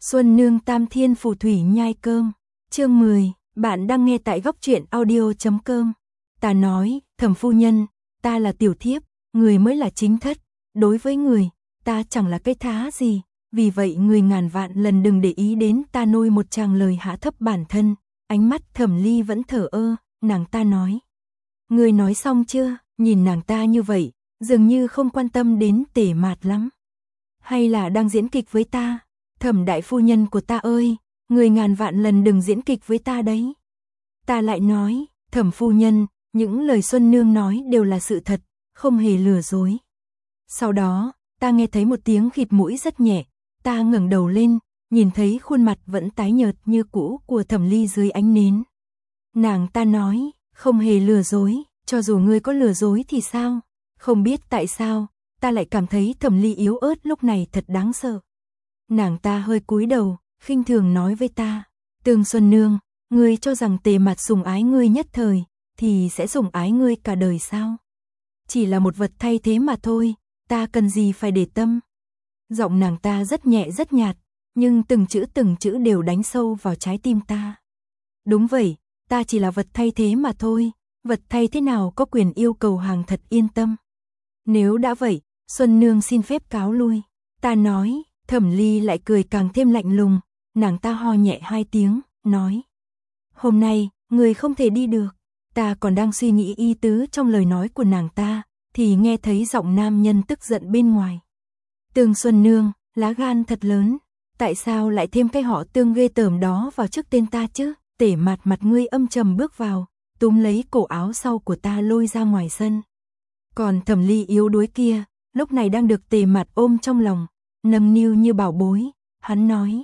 Xuân Nương Tam Thiên Phù Thủy nhai cơm. Chương 10, bạn đang nghe tại góc truyện audio.com. Ta nói, Thẩm phu nhân, ta là tiểu thiếp, người mới là chính thất, đối với người, ta chẳng là cái thá gì, vì vậy người ngàn vạn lần đừng để ý đến ta nôi một tràng lời hạ thấp bản thân. Ánh mắt Thẩm Ly vẫn thở ơ, nàng ta nói. Người nói xong chưa? Nhìn nàng ta như vậy, dường như không quan tâm đến Tề Mạt lắm. Hay là đang diễn kịch với ta? Thẩm đại phu nhân của ta ơi, người ngàn vạn lần đừng diễn kịch với ta đấy. Ta lại nói, Thẩm phu nhân, những lời Xuân Nương nói đều là sự thật, không hề lừa dối. Sau đó, ta nghe thấy một tiếng khịt mũi rất nhẹ, ta ngẩng đầu lên, nhìn thấy khuôn mặt vẫn tái nhợt như cũ của Thẩm Ly dưới ánh nến. Nàng ta nói, không hề lừa dối, cho dù ngươi có lừa dối thì sao? Không biết tại sao, ta lại cảm thấy Thẩm Ly yếu ớt lúc này thật đáng sợ. Nàng ta hơi cúi đầu, khinh thường nói với ta, Tương Xuân Nương, ngươi cho rằng Tề Mạt sủng ái ngươi nhất thời, thì sẽ sủng ái ngươi cả đời sao? Chỉ là một vật thay thế mà thôi, ta cần gì phải để tâm? Giọng nàng ta rất nhẹ rất nhạt, nhưng từng chữ đều đánh sâu vào trái tim ta. Đúng vậy, ta chỉ là vật thay thế mà thôi, vật thay thế nào có quyền yêu cầu hàng thật yên tâm. Nếu đã vậy, Xuân Nương xin phép cáo lui. Ta nói, Thẩm Ly lại cười càng thêm lạnh lùng, nàng ta ho nhẹ hai tiếng, nói. Hôm nay, người không thể đi được. Ta còn đang suy nghĩ ý tứ trong lời nói của nàng ta, thì nghe thấy giọng nam nhân tức giận bên ngoài. Tương Xuân Nương, lá gan thật lớn, tại sao lại thêm cái họ Tương ghê tởm đó vào trước tên ta chứ? Tề Mạt mặt ngươi âm trầm bước vào, túm lấy cổ áo sau của ta lôi ra ngoài sân. Còn Thẩm Ly yếu đuối kia, lúc này đang được Tề Mạt ôm trong lòng, nâng niu như bảo bối, hắn nói.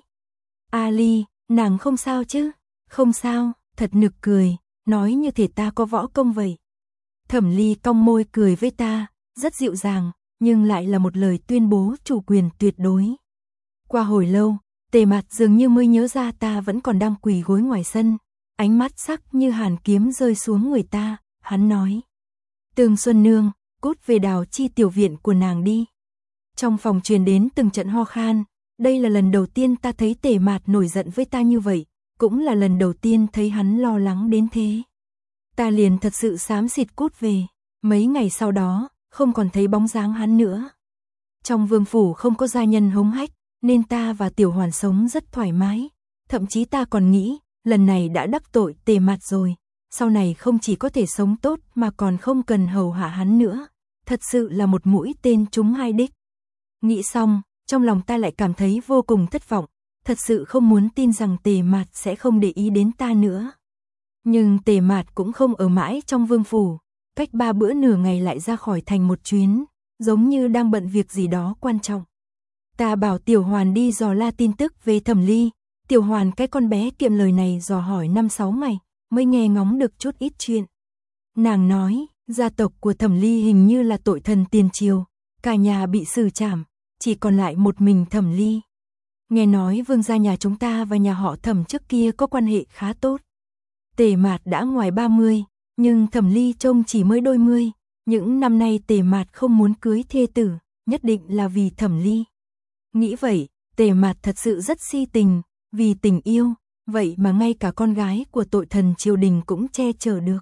A Ly, nàng không sao chứ? Không sao, thật nực cười, nói như thể ta có võ công vậy. Thẩm Ly cong môi cười với ta, rất dịu dàng, nhưng lại là một lời tuyên bố chủ quyền tuyệt đối. Qua hồi lâu, Tề Mạt dường như mới nhớ ra ta vẫn còn đang quỳ gối ngoài sân, ánh mắt sắc như hàn kiếm rơi xuống người ta, hắn nói. Tương Xuân Nương, cút về Đào Chi tiểu viện của nàng đi. Trong phòng truyền đến từng trận ho khan, đây là lần đầu tiên ta thấy Tề Mạt nổi giận với ta như vậy, cũng là lần đầu tiên thấy hắn lo lắng đến thế. Ta liền thật sự xám xịt cút về, mấy ngày sau đó, không còn thấy bóng dáng hắn nữa. Trong vương phủ không có gia nhân hống hách, nên ta và Tiểu Hoàn sống rất thoải mái, thậm chí ta còn nghĩ, lần này đã đắc tội Tề Mạt rồi, sau này không chỉ có thể sống tốt mà còn không cần hầu hạ hắn nữa, thật sự là một mũi tên trúng hai đích. Nghĩ xong, trong lòng ta lại cảm thấy vô cùng thất vọng, thật sự không muốn tin rằng Tề Mạt sẽ không để ý đến ta nữa. Nhưng Tề Mạt cũng không ở mãi trong vương phủ, cách 3 bữa nửa ngày lại ra khỏi thành một chuyến, giống như đang bận việc gì đó quan trọng. Ta bảo Tiểu Hoàn đi dò la tin tức về Thẩm Ly, Tiểu Hoàn cái con bé kiệm lời này dò hỏi 5-6 ngày, mới nghe ngóng được chút ít chuyện. Nàng nói, gia tộc của Thẩm Ly hình như là tội thần tiền triều, cả nhà bị xử trảm, chỉ còn lại một mình Thẩm Ly. Nghe nói vương gia nhà chúng ta và nhà họ Thẩm trước kia có quan hệ khá tốt. Tề Mạt đã ngoài 30, nhưng Thẩm Ly trông chỉ mới đôi mươi. Những năm nay Tề Mạt không muốn cưới thê tử, nhất định là vì Thẩm Ly. Nghĩ vậy, Tề Mạt thật sự rất si tình, vì tình yêu, vậy mà ngay cả con gái của tội thần triều đình cũng che chở được.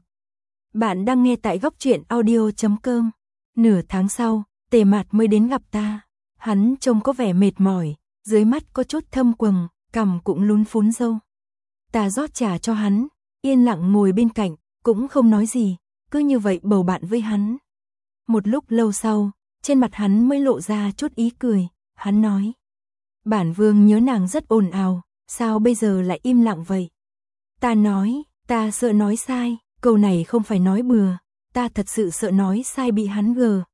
Bạn đang nghe tại góc truyện audio.com. Nửa tháng sau, Tề Mạt mới đến gặp ta. Hắn trông có vẻ mệt mỏi, dưới mắt có chút thâm quầng, cằm cũng lún phún râu. Ta rót trà cho hắn, yên lặng ngồi bên cạnh, cũng không nói gì, cứ như vậy bầu bạn với hắn. Một lúc lâu sau, trên mặt hắn mới lộ ra chút ý cười, hắn nói. Bản vương nhớ nàng rất ồn ào, sao bây giờ lại im lặng vậy? Ta nói, ta sợ nói sai, câu này không phải nói bừa, ta thật sự sợ nói sai bị hắn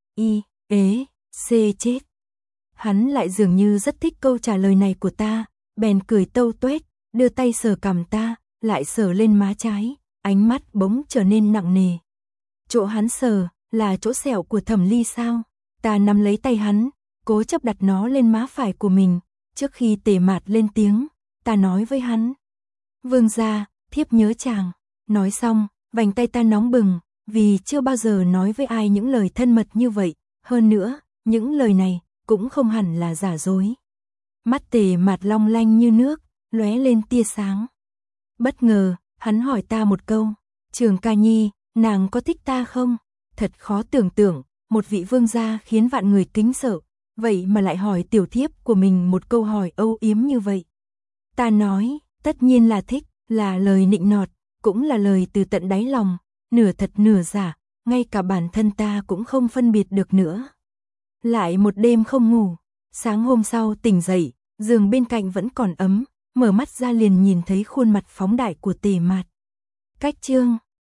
chết. Hắn lại dường như rất thích câu trả lời này của ta, bèn cười tâu tuét, đưa tay sờ cằm ta, lại sờ lên má trái, ánh mắt bỗng trở nên nặng nề. Chỗ hắn sờ, là chỗ sẹo của Thẩm Ly sao? Ta nắm lấy tay hắn, cố chấp đặt nó lên má phải của mình, trước khi Tề Mạt lên tiếng, ta nói với hắn. Vương gia, thiếp nhớ chàng. Nói xong, vành tay ta nóng bừng, vì chưa bao giờ nói với ai những lời thân mật như vậy, hơn nữa, những lời này cũng không hẳn là giả dối. Mắt Tề Mạt long lanh như nước, lóe lên tia sáng. Bất ngờ, hắn hỏi ta một câu, Trường ca nhi, nàng có thích ta không? Thật khó tưởng tượng, một vị vương gia khiến vạn người kính sợ, vậy mà lại hỏi tiểu thiếp của mình một câu hỏi âu yếm như vậy. Ta nói, tất nhiên là thích, là lời nịnh nọt, cũng là lời từ tận đáy lòng, nửa thật nửa giả, ngay cả bản thân ta cũng không phân biệt được nữa. Lại một đêm không ngủ, sáng hôm sau tỉnh dậy, giường bên cạnh vẫn còn ấm, mở mắt ra liền nhìn thấy khuôn mặt phóng đại của Tề Mạt. Cách chương